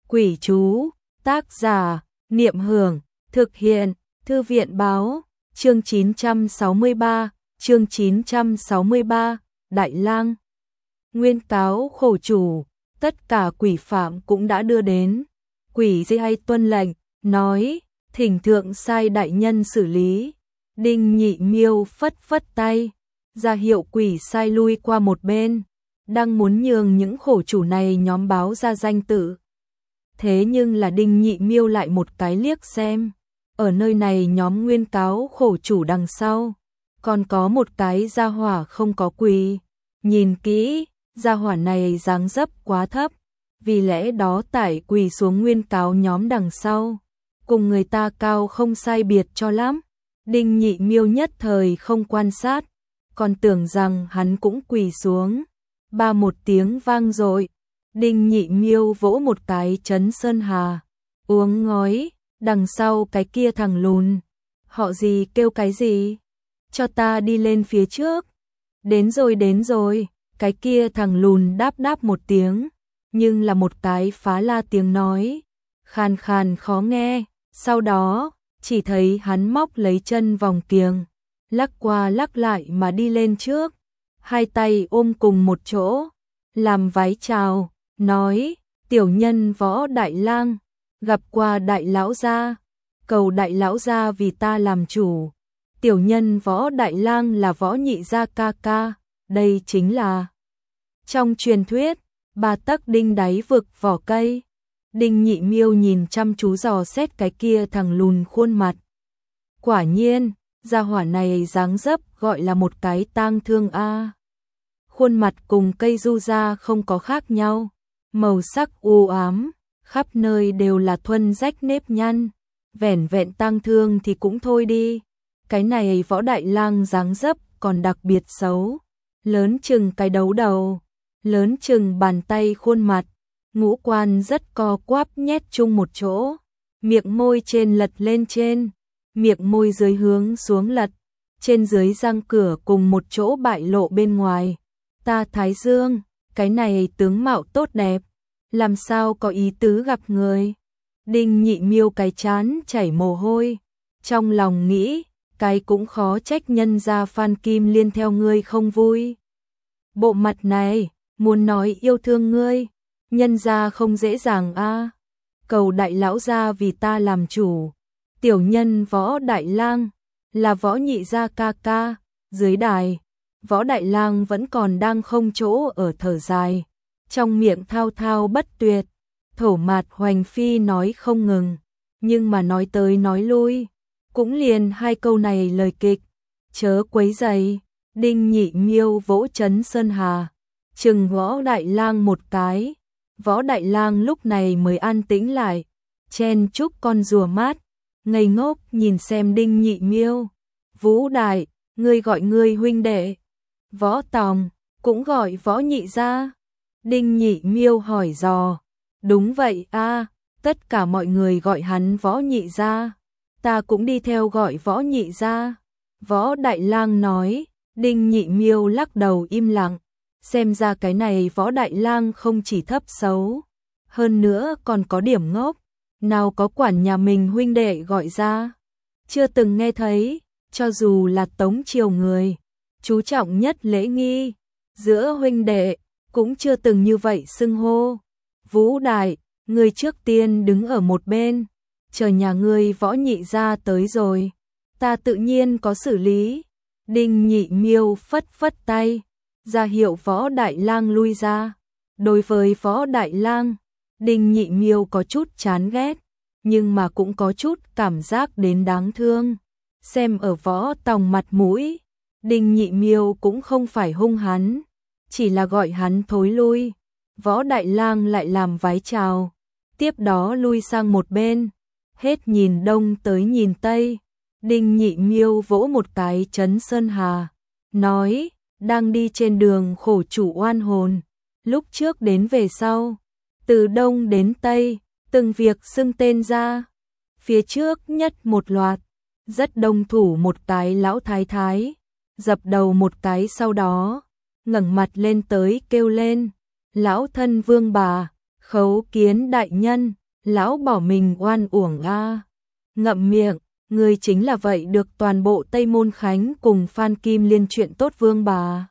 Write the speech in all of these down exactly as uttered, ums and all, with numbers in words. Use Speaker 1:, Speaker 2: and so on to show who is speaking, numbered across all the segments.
Speaker 1: Quỷ chú, tác giả, Niệm Hưởng, thực hiện, Thư viện Báo, chương chín trăm sáu mươi ba, chương chín trăm sáu mươi ba, Đại Lang. Nguyên cáo khổ chủ, tất cả quỷ phạm cũng đã đưa đến. Quỷ di hay tuân lệnh, nói, thỉnh thượng sai đại nhân xử lý. Đinh Nhị Miêu phất phất tay, ra hiệu quỷ sai lui qua một bên, đang muốn nhường những khổ chủ này nhóm báo ra danh tự. Thế nhưng là Đinh Nhị Miêu lại một cái liếc xem, ở nơi này nhóm nguyên cáo khổ chủ đằng sau, còn có một cái gia hỏa không có quỳ. Nhìn kỹ, gia hỏa này dáng dấp quá thấp, vì lẽ đó tải quỳ xuống nguyên cáo nhóm đằng sau, cùng người ta cao không sai biệt cho lắm. Đinh Nhị Miêu nhất thời không quan sát, còn tưởng rằng hắn cũng quỳ xuống. Ba một tiếng vang dội, Đinh Nhị Miêu vỗ một cái Trấn Sơn Hà, uống ngói, đằng sau cái kia thằng lùn. Họ gì kêu cái gì? Cho ta đi lên phía trước. Đến rồi đến rồi, cái kia thằng lùn đáp đáp một tiếng, nhưng là một cái phá la tiếng nói, khàn khàn khó nghe. Sau đó, chỉ thấy hắn móc lấy chân vòng kiềng, lắc qua lắc lại mà đi lên trước, hai tay ôm cùng một chỗ, làm vái chào, nói, tiểu nhân Võ Đại Lang, gặp qua đại lão gia, cầu đại lão gia vì ta làm chủ. Tiểu nhân Võ Đại Lang là Võ Nhị gia ca ca, đây chính là trong truyền thuyết, ba tấc đinh đáy vực vỏ cây. Đinh Nhị Miêu nhìn chăm chú dò xét cái kia thằng lùn khuôn mặt. Quả nhiên, gia hỏa này dáng dấp gọi là một cái tang thương a. Khuôn mặt cùng cây du ra không có khác nhau, màu sắc u ám, khắp nơi đều là thuần rách nếp nhăn, vẻn vẹn tang thương thì cũng thôi đi. Cái này Võ Đại Lang dáng dấp còn đặc biệt xấu, lớn chừng cái đấu đầu, lớn chừng bàn tay khuôn mặt, ngũ quan rất co quắp nhét chung một chỗ, miệng môi trên lật lên trên, miệng môi dưới hướng xuống lật, trên dưới răng cửa cùng một chỗ bại lộ bên ngoài. Ta Thái Dương, cái này tướng mạo tốt đẹp, làm sao có ý tứ gặp người. Đinh Nhị Miêu cái chán chảy mồ hôi, trong lòng nghĩ, cái cũng khó trách nhân gia Phan Kim Liên theo ngươi không vui. Bộ mặt này, muốn nói yêu thương ngươi, nhân gia không dễ dàng a. Cầu đại lão gia vì ta làm chủ. Tiểu nhân Võ Đại Lang, là Võ Nhị gia ca ca. Dưới đài, Võ Đại Lang vẫn còn đang không chỗ ở thở dài, trong miệng thao thao bất tuyệt, thổ mạt hoành phi nói không ngừng, nhưng mà nói tới nói lui, cũng liền hai câu này lời kịch, chớ quấy rầy. Đinh Nhị Miêu vỗ Trấn Sơn Hà, chừng Võ Đại Lang một cái. Võ Đại Lang lúc này mới an tĩnh lại, chen chúc con rùa mát, ngây ngốc nhìn xem Đinh Nhị Miêu. Vũ Đại, ngươi gọi ngươi huynh đệ. Võ Tòng, cũng gọi Võ Nhị gia. Đinh Nhị Miêu hỏi dò. Đúng vậy a, tất cả mọi người gọi hắn Võ Nhị gia, ta cũng đi theo gọi Võ Nhị gia. Võ Đại Lang nói. Đinh Nhị Miêu lắc đầu im lặng, xem ra cái này Võ Đại Lang không chỉ thấp xấu, hơn nữa còn có điểm ngốc, nào có quản nhà mình huynh đệ gọi ra. Chưa từng nghe thấy, cho dù là Tống triều người, chú trọng nhất lễ nghi, giữa huynh đệ, cũng chưa từng như vậy xưng hô. Vũ Đại, ngươi trước tiên đứng ở một bên, chờ nhà ngươi Võ Nhị gia tới rồi, ta tự nhiên có xử lý. Đinh Nhị Miêu phất phất tay, ra hiệu Võ Đại Lang lui ra. Đối với Võ Đại Lang, Đinh Nhị Miêu có chút chán ghét, nhưng mà cũng có chút cảm giác đến đáng thương. Xem ở Võ Tòng mặt mũi, Đinh Nhị Miêu cũng không phải hung hắn, chỉ là gọi hắn thối lui. Võ Đại Lang lại làm vái chào, tiếp đó lui sang một bên, hết nhìn đông tới nhìn tây. Đinh Nhị Miêu vỗ một cái Trấn Sơn Hà, nói, đang đi trên đường khổ chủ oan hồn, lúc trước đến về sau, từ đông đến tây, từng việc xưng tên ra. Phía trước nhất một loạt, rất đông thủ một cái lão thái thái, dập đầu một cái sau đó, ngẩng mặt lên tới kêu lên, lão thân vương bà, Khấu kiến đại nhân, lão bỏ mình oan uổng a. Ngậm miệng, ngươi chính là vậy được toàn bộ Tây Môn Khánh cùng Phan Kim Liên chuyện tốt vương bà.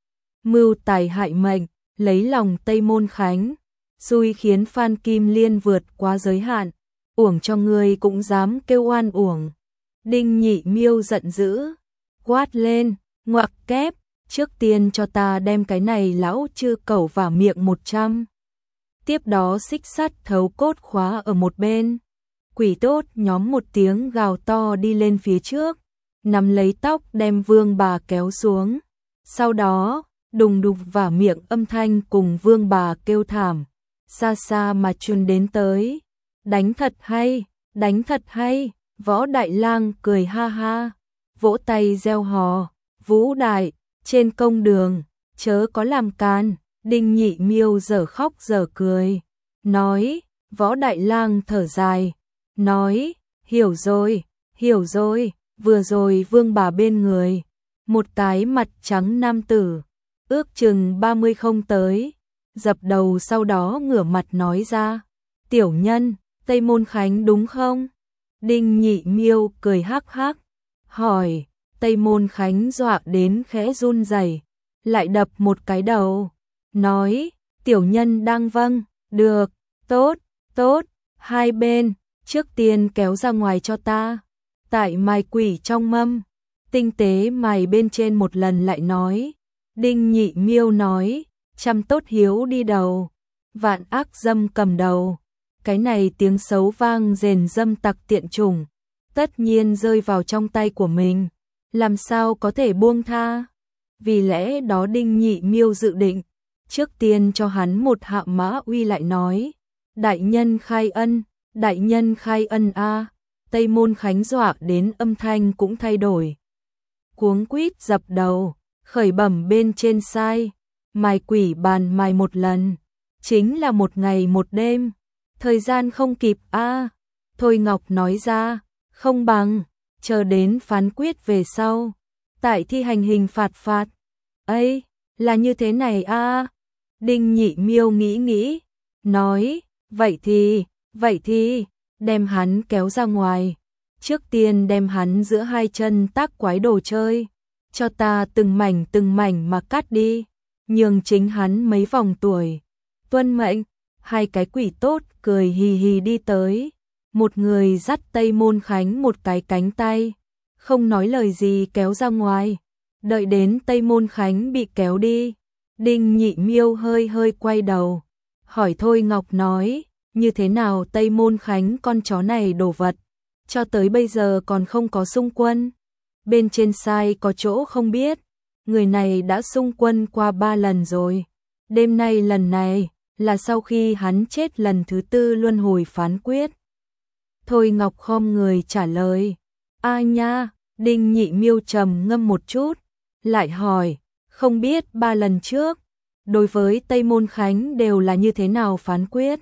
Speaker 1: Mưu tài hại mệnh, lấy lòng Tây Môn Khánh, xui khiến Phan Kim Liên vượt quá giới hạn, uổng cho ngươi cũng dám kêu oan uổng. Đinh Nhị Miêu giận dữ, quát lên, ngoặc kép, trước tiên cho ta đem cái này lão chư cẩu vào miệng một trăm. Tiếp đó xích sắt thấu cốt khóa ở một bên. Quỷ tốt nhóm một tiếng gào to đi lên phía trước, nắm lấy tóc đem vương bà kéo xuống. Sau đó, đùng đục vào miệng âm thanh cùng vương bà kêu thảm, xa xa mà truyền đến tới. Đánh thật hay, đánh thật hay, Võ Đại Lang cười ha ha, vỗ tay reo hò, Vũ Đại, trên công đường, chớ có làm can. Đinh Nhị Miêu dở khóc dở cười, nói, Võ Đại Lang thở dài, nói, hiểu rồi, hiểu rồi, vừa rồi vương bà bên người, một cái mặt trắng nam tử, ước chừng ba mươi không tới, dập đầu sau đó ngửa mặt nói ra, tiểu nhân, Tây Môn Khánh đúng không? Đinh Nhị Miêu cười hắc hắc, hỏi, Tây Môn Khánh dọa đến khẽ run rẩy, lại đập một cái đầu, nói, tiểu nhân đang vâng, được, tốt, tốt, hai bên, trước tiên kéo ra ngoài cho ta. Tại mài quỷ trong mâm, tinh tế mài bên trên một lần lại nói, Đinh Nhị Miêu nói, trăm tốt hiếu đi đầu, vạn ác dâm cầm đầu. Cái này tiếng xấu vang rền dâm tặc tiện chủng, tất nhiên rơi vào trong tay của mình, làm sao có thể buông tha. Vì lẽ đó Đinh Nhị Miêu dự định, trước tiên cho hắn một hạ mã uy lại nói, đại nhân khai ân, đại nhân khai ân a. Tây Môn Khánh dọa đến âm thanh cũng thay đổi. Cuống quýt dập đầu, khởi bẩm bên trên sai, mài quỷ bàn mài một lần, chính là một ngày một đêm, thời gian không kịp a. Thôi Ngọc nói ra, không bằng, chờ đến phán quyết về sau, tại thi hành hình phạt phạt. Ây, là như thế này a. Đinh Nhị Miêu nghĩ nghĩ, nói, vậy thì, vậy thì, đem hắn kéo ra ngoài, trước tiên đem hắn giữa hai chân tác quái đồ chơi, cho ta từng mảnh từng mảnh mà cắt đi, nhường chính hắn mấy vòng tuổi. Tuân mệnh. Hai cái quỷ tốt cười hì hì đi tới, một người dắt Tây Môn Khánh một cái cánh tay, không nói lời gì kéo ra ngoài. Đợi đến Tây Môn Khánh bị kéo đi, Đinh Nhị Miêu hơi hơi quay đầu, hỏi Thôi Ngọc nói, như thế nào Tây Môn Khánh con chó này đồ vật, cho tới bây giờ còn không có xung quân. Bên trên sai có chỗ không biết, người này đã xung quân qua ba lần rồi, đêm nay lần này là sau khi hắn chết lần thứ tư luân hồi phán quyết. Thôi Ngọc khom người trả lời, a nha. Đinh Nhị Miêu trầm ngâm một chút, lại hỏi, không biết ba lần trước, đối với Tây Môn Khánh đều là như thế nào phán quyết?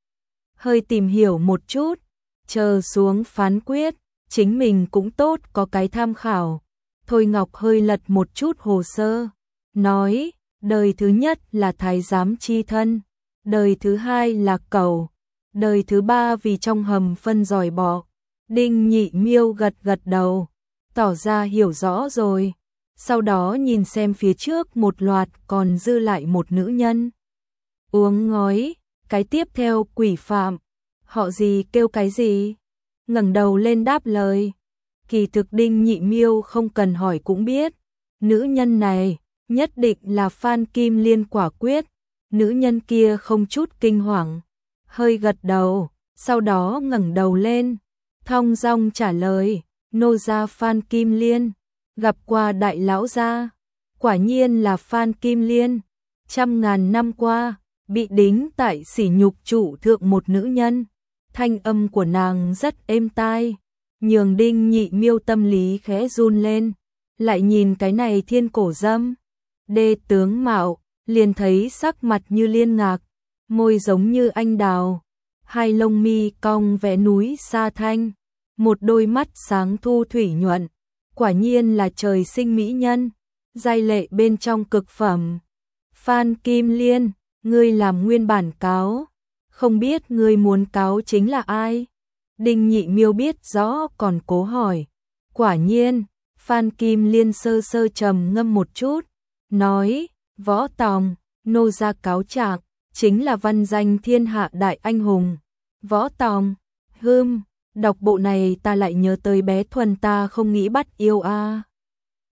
Speaker 1: Hơi tìm hiểu một chút, chờ xuống phán quyết, chính mình cũng tốt có cái tham khảo. Thôi Ngọc hơi lật một chút hồ sơ, nói, đời thứ nhất là thái giám chi thân, đời thứ hai là cẩu, đời thứ ba vì trong hầm phân giỏi bọ. Đinh Nhị Miêu gật gật đầu, tỏ ra hiểu rõ rồi. Sau đó nhìn xem phía trước một loạt còn dư lại một nữ nhân. Uống ngói, cái tiếp theo quỷ phạm, họ gì kêu cái gì? Ngẩng đầu lên đáp lời. Kỳ thực Đinh Nhị Miêu không cần hỏi cũng biết, nữ nhân này nhất định là Phan Kim Liên quả quyết. Nữ nhân kia không chút kinh hoàng, hơi gật đầu, sau đó ngẩng đầu lên, thong dong trả lời, nô gia Phan Kim Liên, gặp qua đại lão gia, quả nhiên là Phan Kim Liên, trăm ngàn năm qua, bị đính tại sỉ nhục trụ thượng một nữ nhân, thanh âm của nàng rất êm tai, nhường Đinh Nhị Miêu tâm lý khẽ run lên, lại nhìn cái này thiên cổ dâm, đê tướng mạo, liền thấy sắc mặt như liên ngạc, môi giống như anh đào, hai lông mi cong vẽ núi sa thanh, một đôi mắt sáng thu thủy nhuận, quả nhiên là trời sinh mỹ nhân, giai lệ bên trong cực phẩm. Phan Kim Liên, ngươi làm nguyên bản cáo. không biết ngươi muốn cáo chính là ai? Đinh Nhị Miêu biết rõ còn cố hỏi. Quả nhiên, Phan Kim Liên sơ sơ trầm ngâm một chút, nói, Võ Tòng, nô gia cáo trạng, chính là văn danh thiên hạ đại anh hùng. Võ Tòng, hưm, đọc bộ này ta lại nhớ tới bé Thuần ta không nghĩ bắt yêu a.